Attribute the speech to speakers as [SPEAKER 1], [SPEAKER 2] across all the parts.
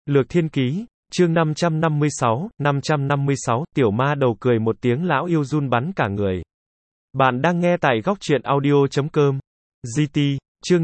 [SPEAKER 1] Lược Thiên Ký, chương 556, tiểu ma đầu cười một tiếng lão yêu run bắn cả người. Bạn đang nghe tại góc truyện audio.com. GT, chương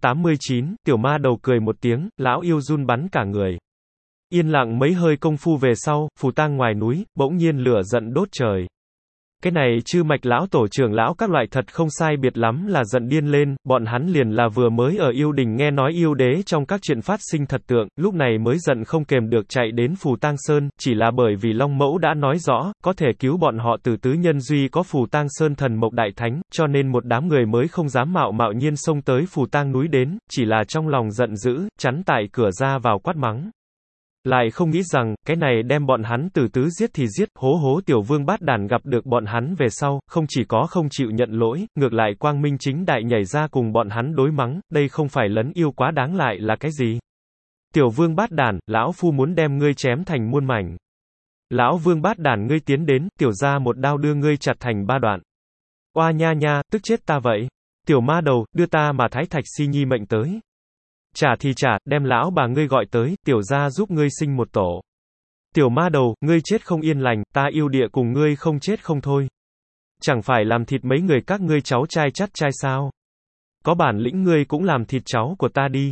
[SPEAKER 1] 589, tiểu ma đầu cười một tiếng, lão yêu run bắn cả người. Yên lặng mấy hơi công phu về sau, phù tang ngoài núi, bỗng nhiên lửa giận đốt trời. Cái này Chư Mạch lão tổ trưởng lão các loại thật không sai biệt lắm là giận điên lên, bọn hắn liền là vừa mới ở yêu đình nghe nói yêu đế trong các chuyện phát sinh thật tượng, lúc này mới giận không kềm được chạy đến Phù Tang Sơn, chỉ là bởi vì Long Mẫu đã nói rõ, có thể cứu bọn họ từ tứ nhân duy có Phù Tang Sơn thần mộc đại thánh, cho nên một đám người mới không dám mạo mạo nhiên xông tới Phù Tang núi đến, chỉ là trong lòng giận dữ, chắn tại cửa ra vào quát mắng. Lại không nghĩ rằng, cái này đem bọn hắn từ tứ giết thì giết, hố tiểu vương bát đàn gặp được bọn hắn về sau, không chỉ có không chịu nhận lỗi, ngược lại quang minh chính đại nhảy ra cùng bọn hắn đối mắng, đây không phải lấn yêu quá đáng lại là cái gì? Tiểu vương bát đàn, lão phu muốn đem ngươi chém thành muôn mảnh. Lão vương bát đàn ngươi tiến đến, tiểu ra một đao đưa ngươi chặt thành ba đoạn. Oa nha nha, tức chết ta vậy. Tiểu ma đầu, đưa ta mà Thái Thạch Si Nhi mệnh tới. Trả thì trả, đem lão bà ngươi gọi tới, tiểu gia giúp ngươi sinh một tổ. Tiểu ma đầu, ngươi chết không yên lành, ta yêu địa cùng ngươi không chết không thôi. Chẳng phải làm thịt mấy người các ngươi cháu trai chắt trai sao? Có bản lĩnh ngươi cũng làm thịt cháu của ta đi.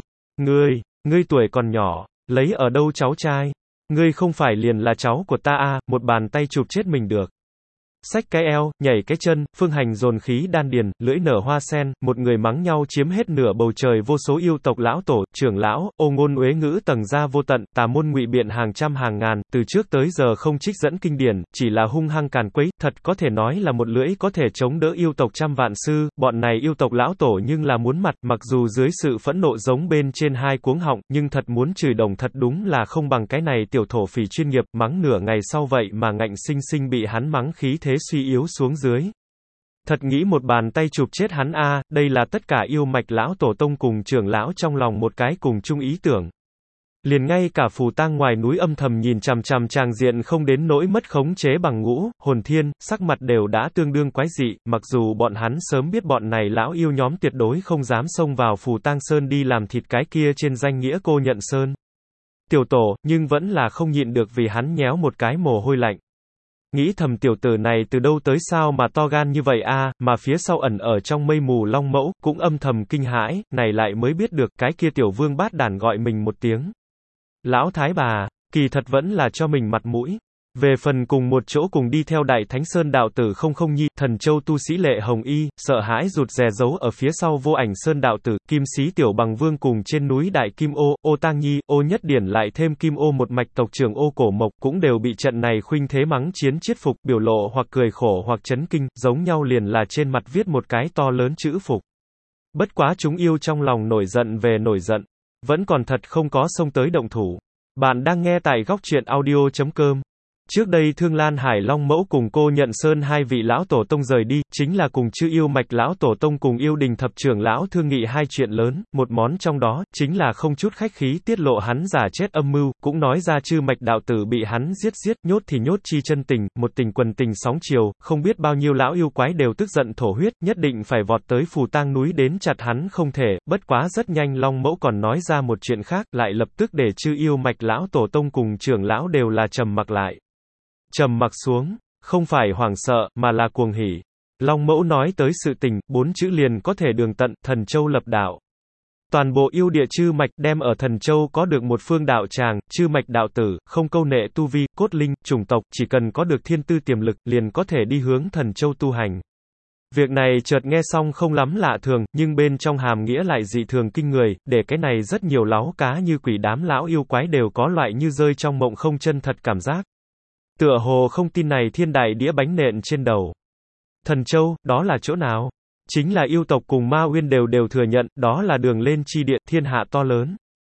[SPEAKER 1] Ngươi tuổi còn nhỏ, lấy ở đâu cháu trai? Ngươi không phải liền là cháu của ta à, một bàn tay chụp chết mình được. Xách cái eo, nhảy cái chân, phương hành dồn khí đan điền, lưỡi nở hoa sen, một người mắng nhau chiếm hết nửa bầu trời vô số yêu tộc lão tổ, trưởng lão, ô ngôn uế ngữ tầng ra vô tận, tà môn ngụy biện hàng trăm hàng ngàn, từ trước tới giờ không trích dẫn kinh điển, chỉ là hung hăng càn quấy, thật có thể nói là một lưỡi có thể chống đỡ yêu tộc trăm vạn sư, bọn này yêu tộc lão tổ nhưng là muốn mặt, mặc dù dưới sự phẫn nộ giống bên trên hai cuống họng, nhưng thật muốn chửi đồng thật đúng là không bằng cái này tiểu thổ phỉ chuyên nghiệp, mắng nửa ngày sau vậy mà ngạnh sinh sinh bị hắn mắng khí thế suy yếu xuống dưới. Thật nghĩ một bàn tay chụp chết hắn a, đây là tất cả yêu mạch lão tổ tông cùng trưởng lão trong lòng một cái cùng chung ý tưởng. Liền ngay cả Phù Tang ngoài núi âm thầm nhìn chằm chằm tràng diện không đến nỗi mất khống chế bằng ngũ, hồn thiên, sắc mặt đều đã tương đương quái dị, mặc dù bọn hắn sớm biết bọn này lão yêu nhóm tuyệt đối không dám xông vào Phù Tang Sơn đi làm thịt cái kia trên danh nghĩa Cô Nhận Sơn. Tiểu tổ, nhưng vẫn là không nhịn được vì hắn nhéo một cái mồ hôi lạnh. Nghĩ thầm tiểu tử này từ đâu tới sao mà to gan như vậy a, mà phía sau ẩn ở trong mây mù Long Mẫu, cũng âm thầm kinh hãi, này lại mới biết được cái kia tiểu vương bát đàn gọi mình một tiếng. Lão thái bà, kỳ thật vẫn là cho mình mặt mũi. Về phần cùng một chỗ cùng đi theo Đại Thánh Sơn đạo tử không không nhi, Thần Châu tu sĩ Lệ Hồng Y, sợ hãi rụt rè giấu ở phía sau Vô Ảnh Sơn đạo tử, Kim Sĩ Tiểu Bằng Vương cùng trên núi Đại Kim Ô, Ô Tang Nhi, Ô Nhất Điển lại thêm Kim Ô một mạch tộc trưởng Ô Cổ Mộc, cũng đều bị trận này khuynh thế mắng chiến chiết phục, biểu lộ hoặc cười khổ hoặc chấn kinh, giống nhau liền là trên mặt viết một cái to lớn chữ phục. Bất quá chúng yêu trong lòng nổi giận về nổi giận, vẫn còn thật không có xông tới động thủ. Bạn đang nghe tại góc truyện audio.com. Trước đây Thương Lan Hải Long Mẫu cùng Cô Nhận Sơn hai vị lão tổ tông rời đi, chính là cùng Chư Yêu Mạch lão tổ tông cùng yêu đình thập trưởng lão thương nghị hai chuyện lớn, một món trong đó, chính là không chút khách khí tiết lộ hắn giả chết âm mưu, cũng nói ra Chư Mạch đạo tử bị hắn giết, nhốt thì nhốt chi chân tình, một tình quần tình sóng chiều, không biết bao nhiêu lão yêu quái đều tức giận thổ huyết, nhất định phải vọt tới Phù Tang núi đến chặt hắn không thể, bất quá rất nhanh Long Mẫu còn nói ra một chuyện khác, lại lập tức để Chư Yêu Mạch lão tổ tông cùng trưởng lão đều là trầm mặc lại. Trầm mặc xuống, không phải hoảng sợ, mà là cuồng hỉ. Long Mẫu nói tới sự tình, 4 chữ liền có thể đường tận, Thần Châu lập đạo. Toàn bộ yêu địa Chư Mạch đem ở Thần Châu có được một phương đạo tràng, Chư Mạch đạo tử, không câu nệ tu vi, cốt linh, chủng tộc, chỉ cần có được thiên tư tiềm lực, liền có thể đi hướng Thần Châu tu hành. Việc này chợt nghe xong không lắm lạ thường, nhưng bên trong hàm nghĩa lại dị thường kinh người, để cái này rất nhiều láu cá như quỷ đám lão yêu quái đều có loại như rơi trong mộng không chân thật cảm giác. Tựa hồ không tin này thiên đại đĩa bánh nện trên đầu. Thần Châu, đó là chỗ nào? Chính là yêu tộc cùng Ma Uyên đều thừa nhận, đó là đường lên chi địa, thiên hạ to lớn.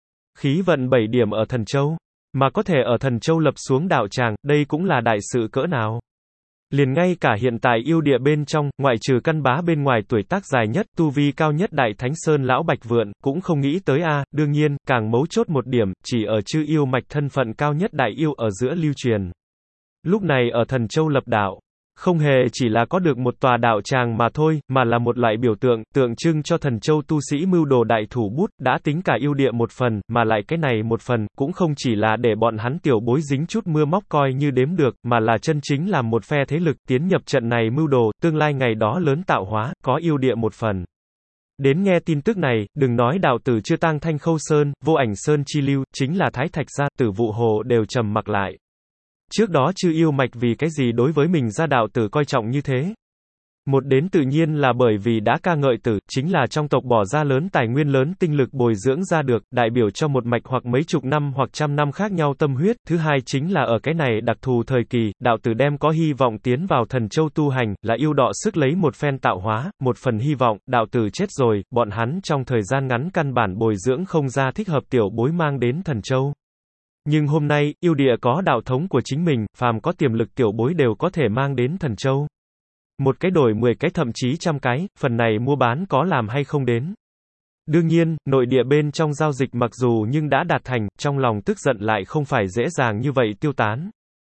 [SPEAKER 1] Khí vận 7 điểm ở Thần Châu. Mà có thể ở Thần Châu lập xuống đạo tràng, đây cũng là đại sự cỡ nào. Liền ngay cả hiện tại yêu địa bên trong, ngoại trừ căn bá bên ngoài tuổi tác dài nhất, tu vi cao nhất Đại Thánh Sơn lão Bạch Vượn, cũng không nghĩ tới a, đương nhiên, càng mấu chốt một điểm, chỉ ở Chư Yêu Mạch thân phận cao nhất đại yêu ở giữa lưu truyền. Lúc này ở Thần Châu lập đạo, Không hề chỉ là có được một tòa đạo tràng mà thôi, mà là một loại biểu tượng, tượng trưng cho Thần Châu tu sĩ mưu đồ đại thủ bút, đã tính cả yêu địa một phần, mà lại cái này một phần, cũng không chỉ là để bọn hắn tiểu bối dính chút mưa móc coi như đếm được, mà là chân chính làm một phe thế lực, tiến nhập trận này mưu đồ, tương lai ngày đó lớn tạo hóa, có yêu địa một phần. Đến nghe tin tức này, đừng nói đạo tử chưa tang Thanh Khâu Sơn, Vô Ảnh Sơn chi lưu, chính là Thái Thạch gia, Tử Vụ Hồ đều trầm mặc lại. Trước đó chư yêu mạch vì cái gì đối với mình gia đạo tử coi trọng như thế? Một đến tự nhiên là bởi vì đã ca ngợi tử, chính là trong tộc bỏ ra lớn tài nguyên lớn tinh lực bồi dưỡng ra được, đại biểu cho một mạch hoặc mấy chục năm hoặc trăm năm khác nhau tâm huyết. Thứ hai chính là ở cái này đặc thù thời kỳ, đạo tử đem có hy vọng tiến vào Thần Châu tu hành, là yêu đọ sức lấy một phen tạo hóa, một phần hy vọng, đạo tử chết rồi, bọn hắn trong thời gian ngắn căn bản bồi dưỡng không ra thích hợp tiểu bối mang đến Thần Châu. Nhưng hôm nay, yêu địa có đạo thống của chính mình, phàm có tiềm lực tiểu bối đều có thể mang đến Thần Châu. Một cái đổi 10 cái thậm chí trăm cái, phần này mua bán có làm hay không đến. Đương nhiên, nội địa bên trong giao dịch mặc dù nhưng đã đạt thành, trong lòng tức giận lại không phải dễ dàng như vậy tiêu tán.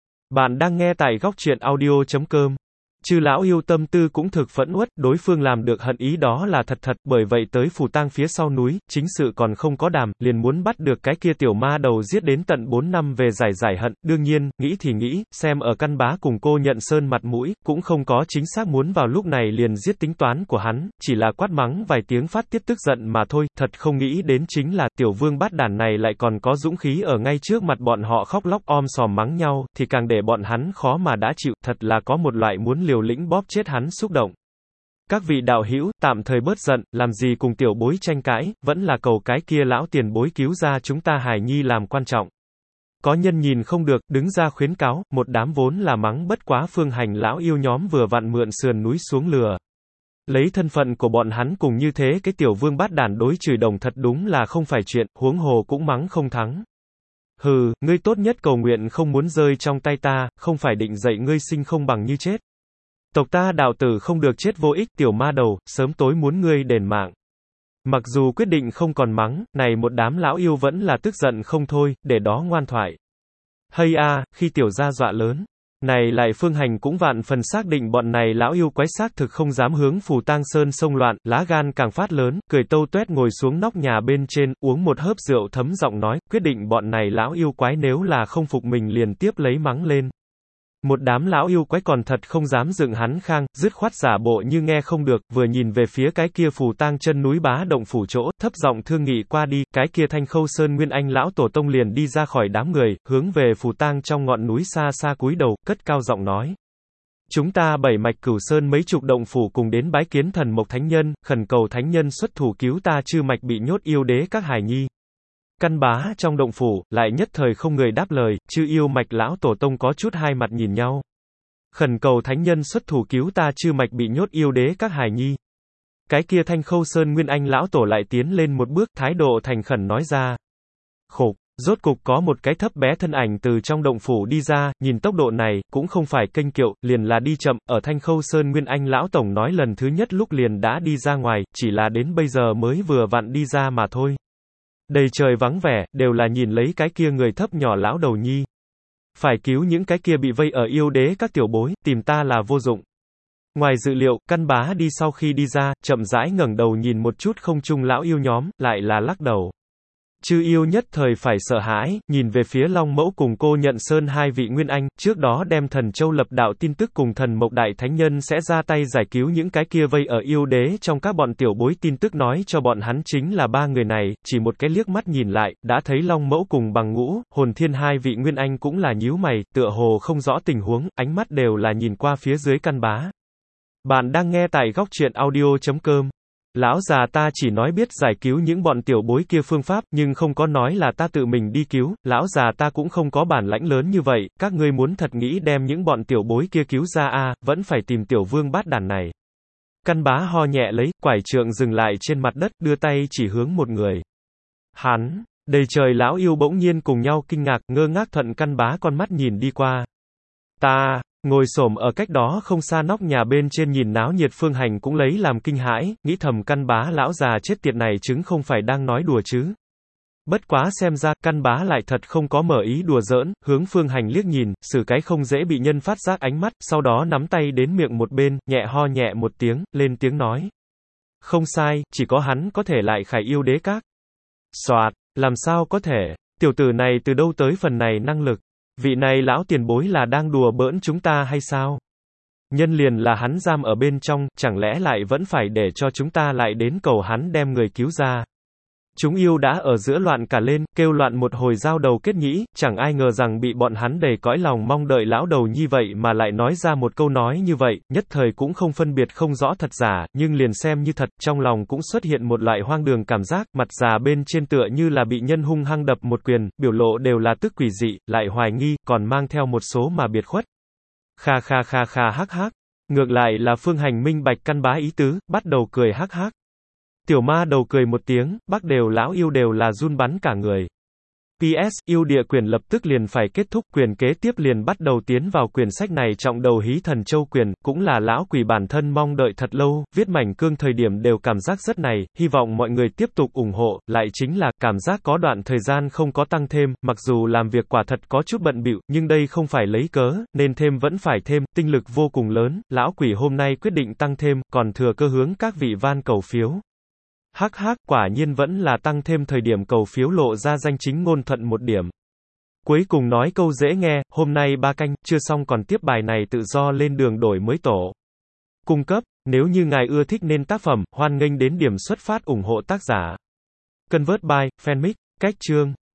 [SPEAKER 1] Bạn đang nghe tại góc truyện audio.com. Chư lão yêu tâm tư cũng thực phẫn uất, đối phương làm được hận ý đó là thật thật, bởi vậy tới phù tang phía sau núi, chính sự còn không có đàm, liền muốn bắt được cái kia tiểu ma đầu giết đến tận 4 năm về giải hận, đương nhiên, nghĩ thì nghĩ, xem ở căn bá cùng cô nhận sơn mặt mũi, cũng không có chính xác muốn vào lúc này liền giết tính toán của hắn, chỉ là quát mắng vài tiếng phát tiết tức giận mà thôi, thật không nghĩ đến chính là, tiểu vương bát đản này lại còn có dũng khí ở ngay trước mặt bọn họ khóc lóc om sòm mắng nhau, thì càng để bọn hắn khó mà đã chịu, thật là có một loại muốn liều lĩnh bóp chết hắn xúc động. Các vị đạo hữu, tạm thời bớt giận, làm gì cùng tiểu bối tranh cãi, vẫn là cầu cái kia lão tiền bối cứu ra chúng ta hài nhi làm quan trọng. Có nhân nhìn không được, đứng ra khuyến cáo, một đám vốn là mắng bất quá phương hành lão yêu nhóm vừa vặn mượn sườn núi xuống lừa. Lấy thân phận của bọn hắn cùng như thế cái tiểu vương bát đản đối chửi đồng thật đúng là không phải chuyện, huống hồ cũng mắng không thắng. Hừ, ngươi tốt nhất cầu nguyện không muốn rơi trong tay ta, không phải định dạy ngươi sinh không bằng như chết. Tộc ta đạo tử không được chết vô ích, tiểu ma đầu, sớm tối muốn ngươi đền mạng. Mặc dù quyết định không còn mắng, này một đám lão yêu vẫn là tức giận không thôi, để đó ngoan thoại. Hay a, khi tiểu gia dọa lớn. Này lại phương hành cũng vạn phần xác định bọn này lão yêu quái xác thực không dám hướng phù tang sơn xông loạn, lá gan càng phát lớn, cười tâu tuét ngồi xuống nóc nhà bên trên, uống một hớp rượu thấm giọng nói, quyết định bọn này lão yêu quái nếu là không phục mình liền tiếp lấy mắng lên. Một đám lão yêu quái còn thật không dám dựng hắn khang, dứt khoát giả bộ như nghe không được, vừa nhìn về phía cái kia phù tang chân núi bá động phủ chỗ, thấp giọng thương nghị qua đi, cái kia Thanh Khâu Sơn Nguyên Anh lão tổ tông liền đi ra khỏi đám người, hướng về phù tang trong ngọn núi xa xa cúi đầu, cất cao giọng nói. Chúng ta 7 mạch Cửu Sơn mấy chục động phủ cùng đến bái kiến thần mộc thánh nhân, khẩn cầu thánh nhân xuất thủ cứu ta chư mạch bị nhốt yêu đế các hài nhi. Căn bá trong động phủ, lại nhất thời không người đáp lời, chư yêu mạch lão tổ tông có chút hai mặt nhìn nhau. Khẩn cầu thánh nhân xuất thủ cứu ta chư mạch bị nhốt yêu đế các hài nhi. Cái kia Thanh Khâu Sơn Nguyên Anh lão tổ lại tiến lên một bước, thái độ thành khẩn nói ra. Khục, rốt cục có một cái thấp bé thân ảnh từ trong động phủ đi ra, nhìn tốc độ này, cũng không phải kênh kiệu, liền là đi chậm, ở Thanh Khâu Sơn Nguyên Anh lão tổng nói lần thứ nhất lúc liền đã đi ra ngoài, chỉ là đến bây giờ mới vừa vặn đi ra mà thôi. Đầy trời vắng vẻ, đều là nhìn lấy cái kia người thấp nhỏ lão đầu nhi. Phải cứu những cái kia bị vây ở yêu đế các tiểu bối, tìm ta là vô dụng. Ngoài dự liệu, căn bá đi sau khi đi ra, chậm rãi ngẩng đầu nhìn một chút không trung lão yêu nhóm, lại là lắc đầu. Chư yêu nhất thời phải sợ hãi, nhìn về phía Long Mẫu cùng cô Nhận Sơn hai vị Nguyên Anh, trước đó đem Thần Châu lập đạo tin tức cùng thần Mộc Đại Thánh Nhân sẽ ra tay giải cứu những cái kia vây ở yêu đế trong các bọn tiểu bối tin tức nói cho bọn hắn chính là ba người này, chỉ một cái liếc mắt nhìn lại, đã thấy Long Mẫu cùng Bằng Ngũ, Hồn Thiên hai vị Nguyên Anh cũng là nhíu mày, tựa hồ không rõ tình huống, ánh mắt đều là nhìn qua phía dưới căn bá. Bạn đang nghe tại góc truyện audio.com. Lão già ta chỉ nói biết giải cứu những bọn tiểu bối kia phương pháp, nhưng không có nói là ta tự mình đi cứu, lão già ta cũng không có bản lãnh lớn như vậy, các ngươi muốn thật nghĩ đem những bọn tiểu bối kia cứu ra vẫn phải tìm tiểu vương bát đản này. Căn bá ho nhẹ lấy, quải trượng dừng lại trên mặt đất, đưa tay chỉ hướng một người. Hắn, đầy trời lão yêu bỗng nhiên cùng nhau kinh ngạc, ngơ ngác thuận căn bá con mắt nhìn đi qua. Ta, ngồi xổm ở cách đó không xa nóc nhà bên trên nhìn náo nhiệt phương hành cũng lấy làm kinh hãi, nghĩ thầm căn bá lão già chết tiệt này chứng không phải đang nói đùa chứ. Bất quá xem ra, căn bá lại thật không có mở ý đùa giỡn, hướng Phương Hành liếc nhìn, xử cái không dễ bị nhân phát giác ánh mắt, sau đó nắm tay đến miệng một bên, nhẹ ho nhẹ một tiếng, lên tiếng nói. Không sai, chỉ có hắn có thể lại khải yêu đế các. Soạt, làm sao có thể, tiểu tử này từ đâu tới phần này năng lực, vị này lão tiền bối là đang đùa bỡn chúng ta hay sao? Nhân liền là hắn giam ở bên trong, chẳng lẽ lại vẫn phải để cho chúng ta lại đến cầu hắn đem người cứu ra? Chúng yêu đã ở giữa loạn cả lên, kêu loạn một hồi giao đầu kết nhĩ, chẳng ai ngờ rằng bị bọn hắn đầy cõi lòng mong đợi lão đầu như vậy mà lại nói ra một câu nói như vậy, nhất thời cũng không phân biệt không rõ thật giả, nhưng liền xem như thật, trong lòng cũng xuất hiện một loại hoang đường cảm giác, mặt già bên trên tựa như là bị nhân hung hăng đập một quyền, biểu lộ đều là tức quỷ dị, lại hoài nghi, còn mang theo một số mà biệt khuất. Kha kha kha kha hắc hắc. Ngược lại là Phương Hành minh bạch căn bá ý tứ, bắt đầu cười hắc hắc. Tiểu ma đầu cười một tiếng, bác đều lão yêu đều là run bắn cả người. PS, yêu địa quyền lập tức liền phải kết thúc, quyền kế tiếp liền bắt đầu tiến vào quyển sách này trọng đầu hí thần châu quyền, cũng là lão quỷ bản thân mong đợi thật lâu, viết mảnh cương thời điểm đều cảm giác rất này, hy vọng mọi người tiếp tục ủng hộ, lại chính là, cảm giác có đoạn thời gian không có tăng thêm, mặc dù làm việc quả thật có chút bận bịu, nhưng đây không phải lấy cớ, nên thêm vẫn phải thêm, tinh lực vô cùng lớn, lão quỷ hôm nay quyết định tăng thêm, còn thừa cơ hướng các vị van cầu phiếu. Hắc hắc, quả nhiên vẫn là tăng thêm thời điểm cầu phiếu lộ ra danh chính ngôn thuận một điểm. Cuối cùng nói câu dễ nghe, hôm nay 3 canh, chưa xong còn tiếp bài này tự do lên đường đổi mới tổ. Cung cấp, nếu như ngài ưa thích nên tác phẩm, hoan nghênh đến điểm xuất phát ủng hộ tác giả. Convert by, Fanmic, cách chương.